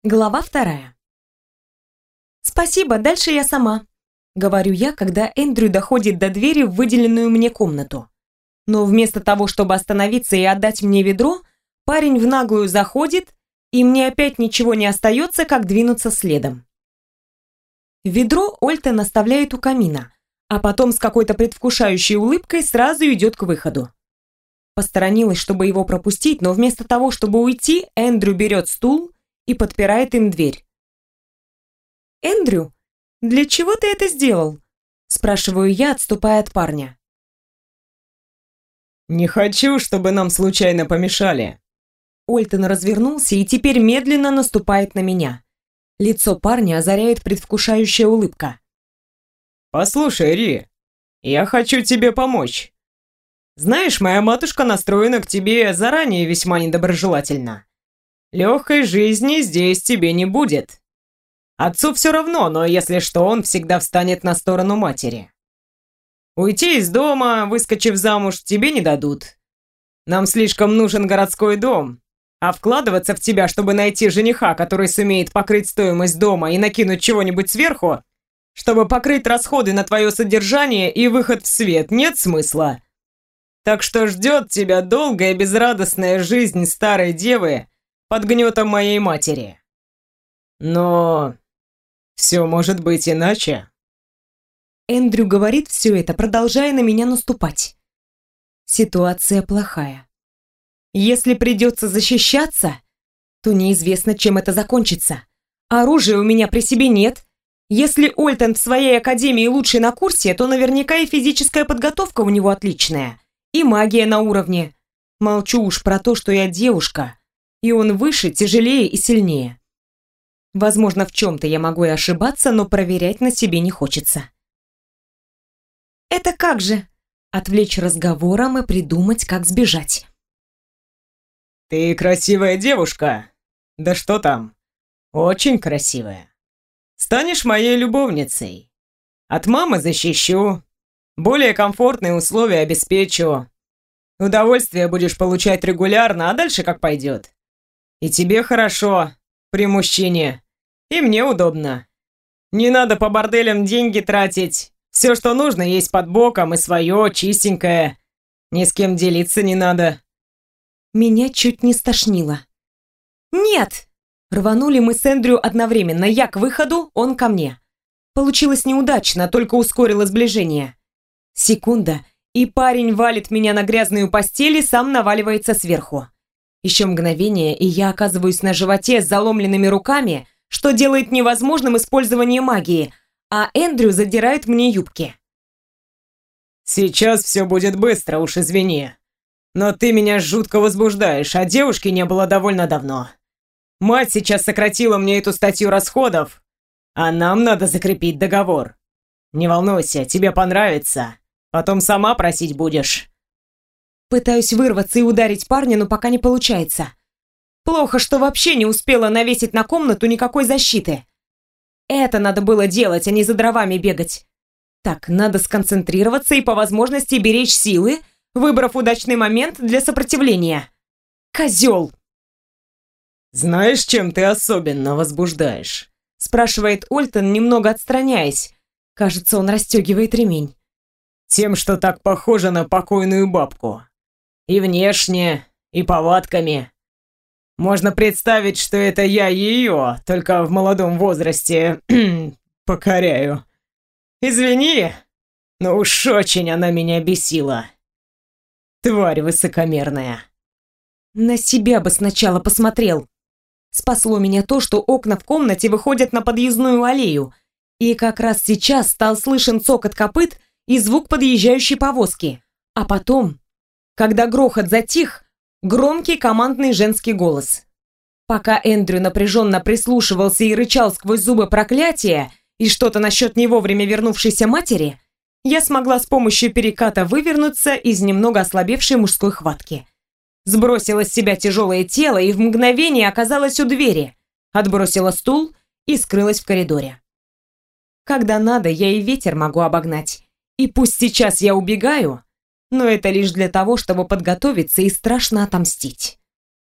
Глава 2. «Спасибо, дальше я сама», — говорю я, когда Эндрю доходит до двери в выделенную мне комнату. Но вместо того, чтобы остановиться и отдать мне ведро, парень в наглую заходит, и мне опять ничего не остается, как двинуться следом. Ведро Ольтен оставляет у камина, а потом с какой-то предвкушающей улыбкой сразу идет к выходу. Посторонилась, чтобы его пропустить, но вместо того, чтобы уйти, Эндрю берет стул и подпирает им дверь. «Эндрю, для чего ты это сделал?» – спрашиваю я, отступая от парня. «Не хочу, чтобы нам случайно помешали». Ольтен развернулся и теперь медленно наступает на меня. Лицо парня озаряет предвкушающая улыбка. «Послушай, Ри, я хочу тебе помочь. Знаешь, моя матушка настроена к тебе заранее весьма недоброжелательно. Легкой жизни здесь тебе не будет. Отцу все равно, но если что, он всегда встанет на сторону матери. Уйти из дома, выскочив замуж, тебе не дадут. Нам слишком нужен городской дом, а вкладываться в тебя, чтобы найти жениха, который сумеет покрыть стоимость дома и накинуть чего-нибудь сверху, чтобы покрыть расходы на твое содержание и выход в свет, нет смысла. Так что ждет тебя долгая безрадостная жизнь старой девы под гнетом моей матери. Но все может быть иначе». Эндрю говорит все это, продолжая на меня наступать. Ситуация плохая. Если придется защищаться, то неизвестно, чем это закончится. Оружия у меня при себе нет. Если Ольтен в своей академии лучший на курсе, то наверняка и физическая подготовка у него отличная. И магия на уровне. Молчу уж про то, что я девушка, и он выше, тяжелее и сильнее. Возможно, в чем-то я могу и ошибаться, но проверять на себе не хочется. «Это как же?» Отвлечь разговором и придумать, как сбежать. «Ты красивая девушка. Да что там? Очень красивая. Станешь моей любовницей. От мамы защищу. Более комфортные условия обеспечу. Удовольствие будешь получать регулярно, а дальше как пойдет. И тебе хорошо при мужчине, и мне удобно. Не надо по борделям деньги тратить. Все, что нужно, есть под боком, и свое, чистенькое. Ни с кем делиться не надо». Меня чуть не стошнило. «Нет!» Рванули мы с Эндрю одновременно. Я к выходу, он ко мне. Получилось неудачно, только ускорило сближение. Секунда, и парень валит меня на грязную постель и сам наваливается сверху. Еще мгновение, и я оказываюсь на животе с заломленными руками, что делает невозможным использование магии, а Эндрю задирает мне юбки. «Сейчас все будет быстро, уж извини. Но ты меня жутко возбуждаешь, а девушки не было довольно давно. Мать сейчас сократила мне эту статью расходов, а нам надо закрепить договор. Не волнуйся, тебе понравится. Потом сама просить будешь». Пытаюсь вырваться и ударить парня, но пока не получается. Плохо, что вообще не успела навесить на комнату никакой защиты. Это надо было делать, а не за дровами бегать. Так, надо сконцентрироваться и по возможности беречь силы, выбрав удачный момент для сопротивления. Козел! «Знаешь, чем ты особенно возбуждаешь?» Спрашивает Ольтен, немного отстраняясь. Кажется, он расстегивает ремень. «Тем, что так похоже на покойную бабку. И внешне, и повадками. Можно представить, что это я ее, только в молодом возрасте, покоряю. Извини, но уж очень она меня бесила. Тварь высокомерная». На себя бы сначала посмотрел. Спасло меня то, что окна в комнате выходят на подъездную аллею, и как раз сейчас стал слышен цокот копыт и звук подъезжающей повозки. А потом, когда грохот затих, громкий командный женский голос. Пока Эндрю напряженно прислушивался и рычал сквозь зубы проклятия и что-то насчет не вовремя вернувшейся матери, я смогла с помощью переката вывернуться из немного ослабевшей мужской хватки. Сбросила с себя тяжелое тело и в мгновение оказалась у двери, отбросила стул и скрылась в коридоре. Когда надо, я и ветер могу обогнать. И пусть сейчас я убегаю, но это лишь для того, чтобы подготовиться и страшно отомстить.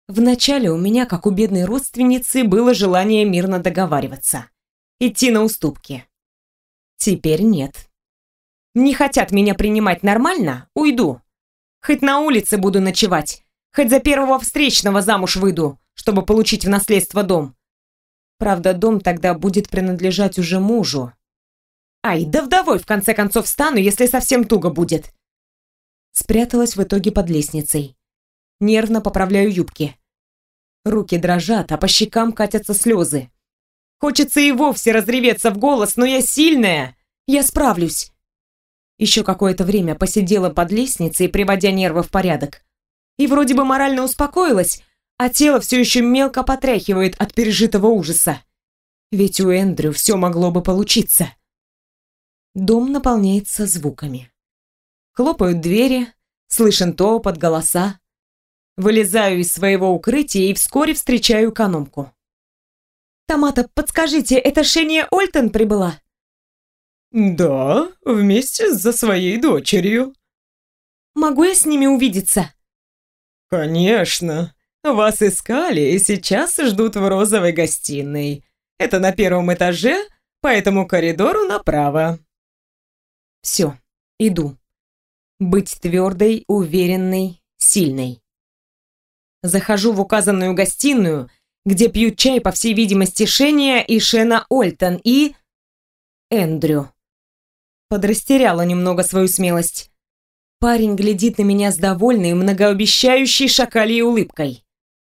Вначале у меня, как у бедной родственницы, было желание мирно договариваться, идти на уступки. Теперь нет. Не хотят меня принимать нормально? Уйду. Хоть на улице буду ночевать, хоть за первого встречного замуж выйду, чтобы получить в наследство дом. Правда, дом тогда будет принадлежать уже мужу. Ай, да вдовой в конце концов стану, если совсем туго будет. Спряталась в итоге под лестницей. Нервно поправляю юбки. Руки дрожат, а по щекам катятся слезы. Хочется и вовсе разреветься в голос, но я сильная, я справлюсь. Еще какое-то время посидела под лестницей, приводя нервы в порядок. И вроде бы морально успокоилась, а тело все еще мелко потряхивает от пережитого ужаса. Ведь у Эндрю все могло бы получиться. Дом наполняется звуками. Хлопают двери, слышен топот, голоса. Вылезаю из своего укрытия и вскоре встречаю экономку. «Томата, подскажите, это Шения Ольтон прибыла?» Да, вместе со своей дочерью. «Могу я с ними увидеться?» Конечно. Вас искали и сейчас ждут в розовой гостиной. Это на первом этаже, по этому коридору направо. Все, иду. Быть твердой, уверенной, сильной. Захожу в указанную гостиную, где пьют чай, по всей видимости, Шения и Шена Ольтон и... Эндрю. Подрастеряла немного свою смелость. Парень глядит на меня с довольной, многообещающей шакалей улыбкой.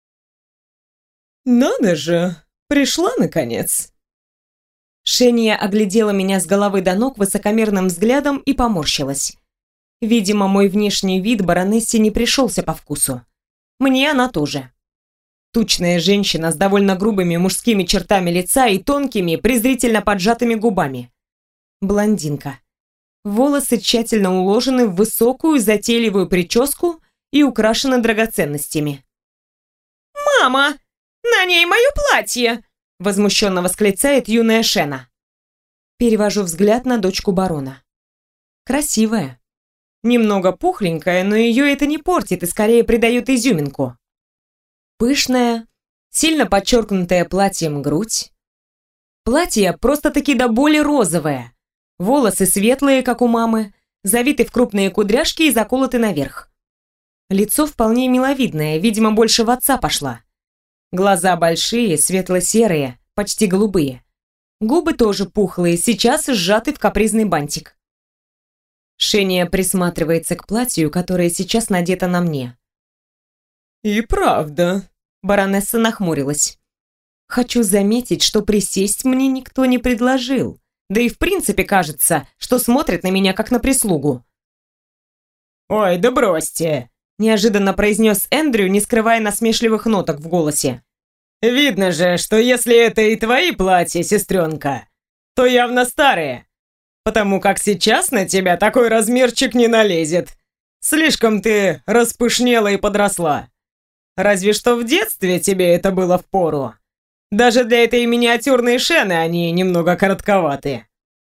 Надо же, пришла наконец. Шения оглядела меня с головы до ног высокомерным взглядом и поморщилась. Видимо, мой внешний вид баронессе не пришелся по вкусу. Мне она тоже. Тучная женщина с довольно грубыми мужскими чертами лица и тонкими, презрительно поджатыми губами. Блондинка. Волосы тщательно уложены в высокую, затейливую прическу и украшены драгоценностями. «Мама, на ней мое платье!» возмущенно восклицает юная Шена. Перевожу взгляд на дочку барона. Красивая. Немного пухленькая, но ее это не портит и скорее придает изюминку. Пышная, сильно подчеркнутая платьем грудь. Платье просто-таки до боли розовое. Волосы светлые, как у мамы, завиты в крупные кудряшки и заколоты наверх. Лицо вполне миловидное, видимо, больше в отца пошла. Глаза большие, светло-серые, почти голубые. Губы тоже пухлые, сейчас сжаты в капризный бантик. Шения присматривается к платью, которое сейчас надето на мне. И правда. Баронесса нахмурилась. Хочу заметить, что присесть мне никто не предложил. Да и в принципе кажется, что смотрят на меня как на прислугу. Ой, да бросьте. Неожиданно произнес Эндрю, не скрывая насмешливых ноток в голосе. Видно же, что если это и твои платья, сестренка, то явно старые. Потому как сейчас на тебя такой размерчик не налезет. Слишком ты распышнела и подросла. Разве что в детстве тебе это было впору. Даже для этой миниатюрной Шены они немного коротковаты.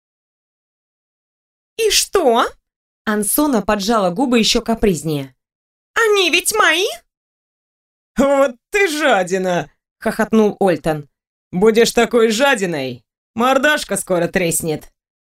«И что?» Ансона поджала губы еще капризнее. «Они ведь мои?» «Вот ты жадина!» — хохотнул Ольтон. «Будешь такой жадиной, мордашка скоро треснет».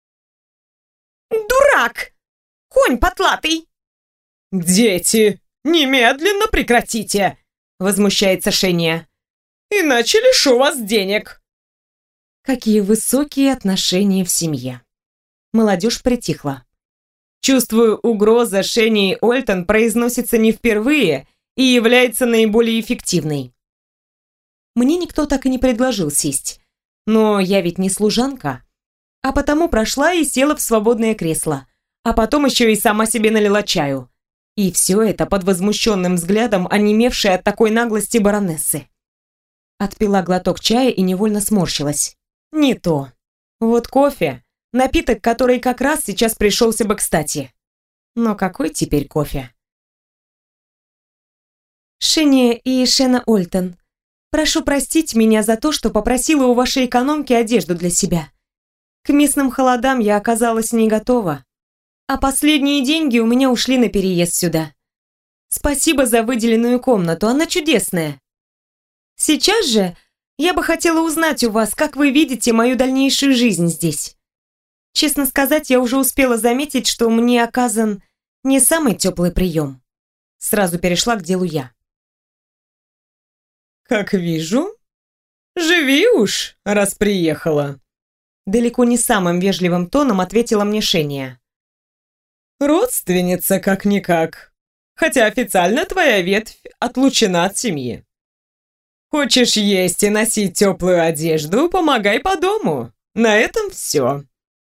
«Дурак! Конь потлатый!» «Дети, немедленно прекратите!» — возмущается Шения. «Иначе лишу вас денег!» Какие высокие отношения в семье. Молодежь притихла. Чувствую, угроза Шении Ольтон произносится не впервые и является наиболее эффективной. Мне никто так и не предложил сесть. Но я ведь не служанка. А потому прошла и села в свободное кресло. А потом еще и сама себе налила чаю. И все это под возмущенным взглядом онемевшей от такой наглости баронессы. Отпила глоток чая и невольно сморщилась. Не то. Вот кофе. Напиток, который как раз сейчас пришелся бы кстати. Но какой теперь кофе? Шения и Шена Ольтон, прошу простить меня за то, что попросила у вашей экономки одежду для себя. К местным холодам я оказалась не готова, а последние деньги у меня ушли на переезд сюда. Спасибо за выделенную комнату, она чудесная. Сейчас же я бы хотела узнать у вас, как вы видите мою дальнейшую жизнь здесь. Честно сказать, я уже успела заметить, что мне оказан не самый теплый прием. Сразу перешла к делу я. Как вижу, живи уж, раз приехала. Далеко не самым вежливым тоном ответила мне Шения. Родственница как-никак. Хотя официально твоя ветвь отлучена от семьи. Хочешь есть и носить теплую одежду, помогай по дому. На этом все.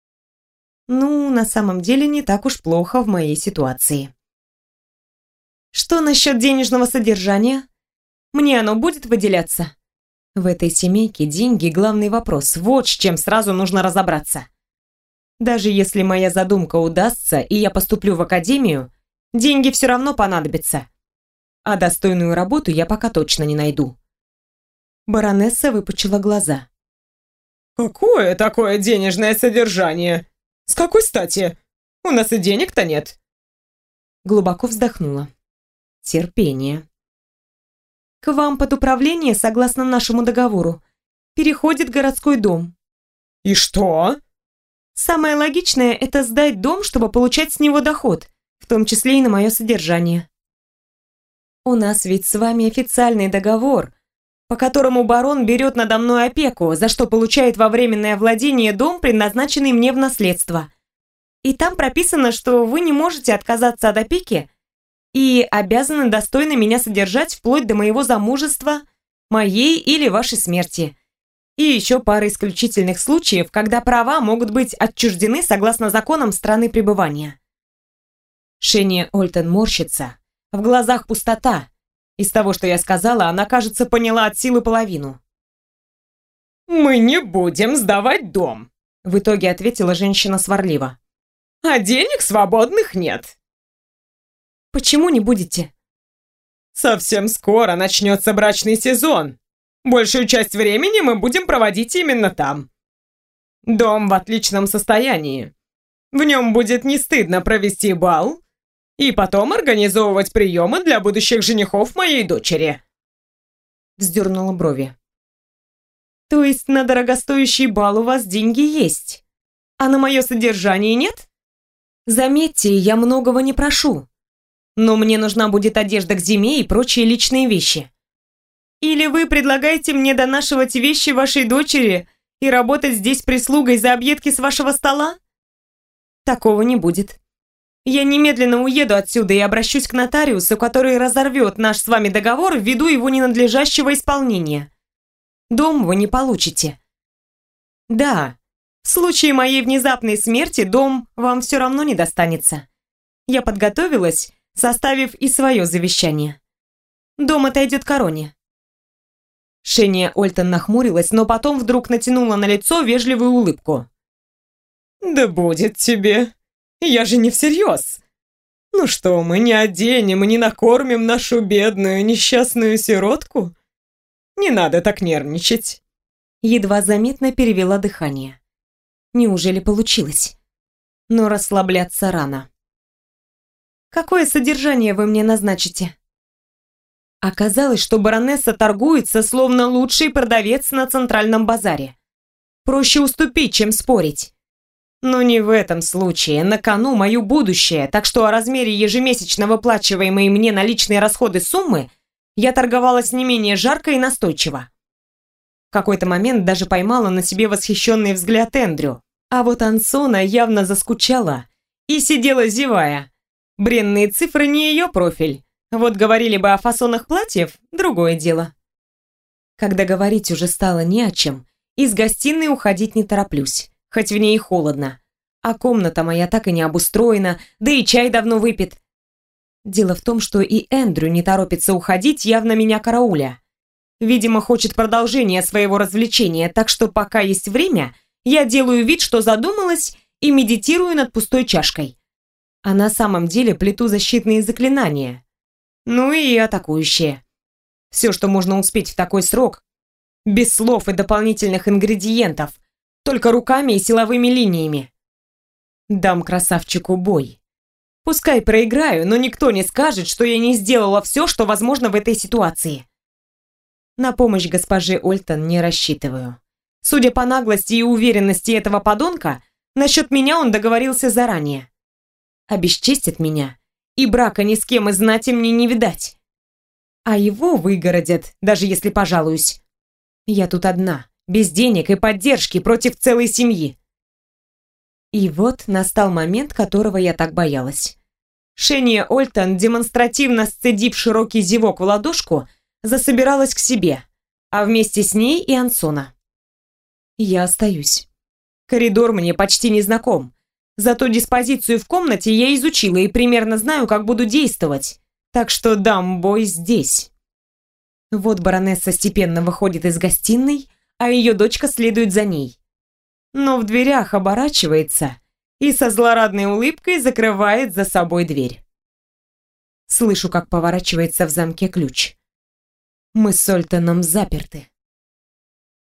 Ну, на самом деле не так уж плохо в моей ситуации. Что насчет денежного содержания? Мне оно будет выделяться? В этой семейке деньги – главный вопрос. Вот с чем сразу нужно разобраться. Даже если моя задумка удастся, и я поступлю в академию, деньги все равно понадобятся. А достойную работу я пока точно не найду. Баронесса выпучила глаза. Какое такое денежное содержание? С какой стати? У нас и денег-то нет. Глубоко вздохнула. Терпение. К вам под управление, согласно нашему договору, переходит городской дом. И что? Самое логичное – это сдать дом, чтобы получать с него доход, в том числе и на мое содержание. У нас ведь с вами официальный договор, по которому барон берет надо мной опеку, за что получает во временное владение дом, предназначенный мне в наследство. И там прописано, что вы не можете отказаться от опеки и обязаны достойно меня содержать вплоть до моего замужества, моей или вашей смерти. И еще пара исключительных случаев, когда права могут быть отчуждены согласно законам страны пребывания. Шения Ольтен морщится, в глазах пустота. Из того, что я сказала, она, кажется, поняла от силы половину. «Мы не будем сдавать дом», — в итоге ответила женщина сварливо. «А денег свободных нет». «Почему не будете?» «Совсем скоро начнется брачный сезон. Большую часть времени мы будем проводить именно там. Дом в отличном состоянии. В нем будет не стыдно провести бал и потом организовывать приемы для будущих женихов моей дочери». Вздернула брови. «То есть на дорогостоящий бал у вас деньги есть, а на мое содержание нет? Заметьте, я многого не прошу, но мне нужна будет одежда к зиме и прочие личные вещи. Или вы предлагаете мне донашивать вещи вашей дочери и работать здесь прислугой за объедки с вашего стола? Такого не будет. Я немедленно уеду отсюда и обращусь к нотариусу, который разорвет наш с вами договор ввиду его ненадлежащего исполнения. Дом вы не получите. Да, в случае моей внезапной смерти дом вам все равно не достанется. Я подготовилась, составив и свое завещание. Дом отойдет короне». Шения Ольтен нахмурилась, но потом вдруг натянула на лицо вежливую улыбку. «Да будет тебе. Я же не всерьез. Ну что, мы не оденем и не накормим нашу бедную несчастную сиротку? Не надо так нервничать». Едва заметно перевела дыхание. Неужели получилось? Но расслабляться рано. «Какое содержание вы мне назначите?» Оказалось, что баронесса торгуется, словно лучший продавец на центральном базаре. Проще уступить, чем спорить. Но не в этом случае. На кону мое будущее, так что о размере ежемесячно выплачиваемой мне наличные расходы суммы я торговалась не менее жарко и настойчиво. В какой-то момент даже поймала на себе восхищенный взгляд Эндрю. А вот Ансона явно заскучала и сидела зевая. Бренные цифры не ее профиль. Вот говорили бы о фасонах платьев – другое дело. Когда говорить уже стало не о чем, из гостиной уходить не тороплюсь, хоть в ней и холодно. А комната моя так и не обустроена, да и чай давно выпит. Дело в том, что и Эндрю не торопится уходить, явно меня карауля. Видимо, хочет продолжения своего развлечения, так что пока есть время, я делаю вид, что задумалась и медитирую над пустой чашкой. А на самом деле плету защитные заклинания. Ну и атакующие. Все, что можно успеть в такой срок, без слов и дополнительных ингредиентов, только руками и силовыми линиями. Дам красавчику бой. Пускай проиграю, но никто не скажет, что я не сделала все, что возможно в этой ситуации. На помощь госпоже Ольтон не рассчитываю. Судя по наглости и уверенности этого подонка, насчет меня он договорился заранее. Обесчестит меня, и брака ни с кем из знати мне не видать. А его выгородят, даже если пожалуюсь. Я тут одна, без денег и поддержки, против целой семьи. И вот настал момент, которого я так боялась. Шения Ольтон, демонстративно сцедив широкий зевок в ладошку, засобиралась к себе, а вместе с ней и Ансона. Я остаюсь. Коридор мне почти не знаком, зато диспозицию в комнате я изучила и примерно знаю, как буду действовать, так что дам бой здесь. Вот баронесса степенно выходит из гостиной, а ее дочка следует за ней. Но в дверях оборачивается и со злорадной улыбкой закрывает за собой дверь. Слышу, как поворачивается в замке ключ. Мы с Ольтоном заперты.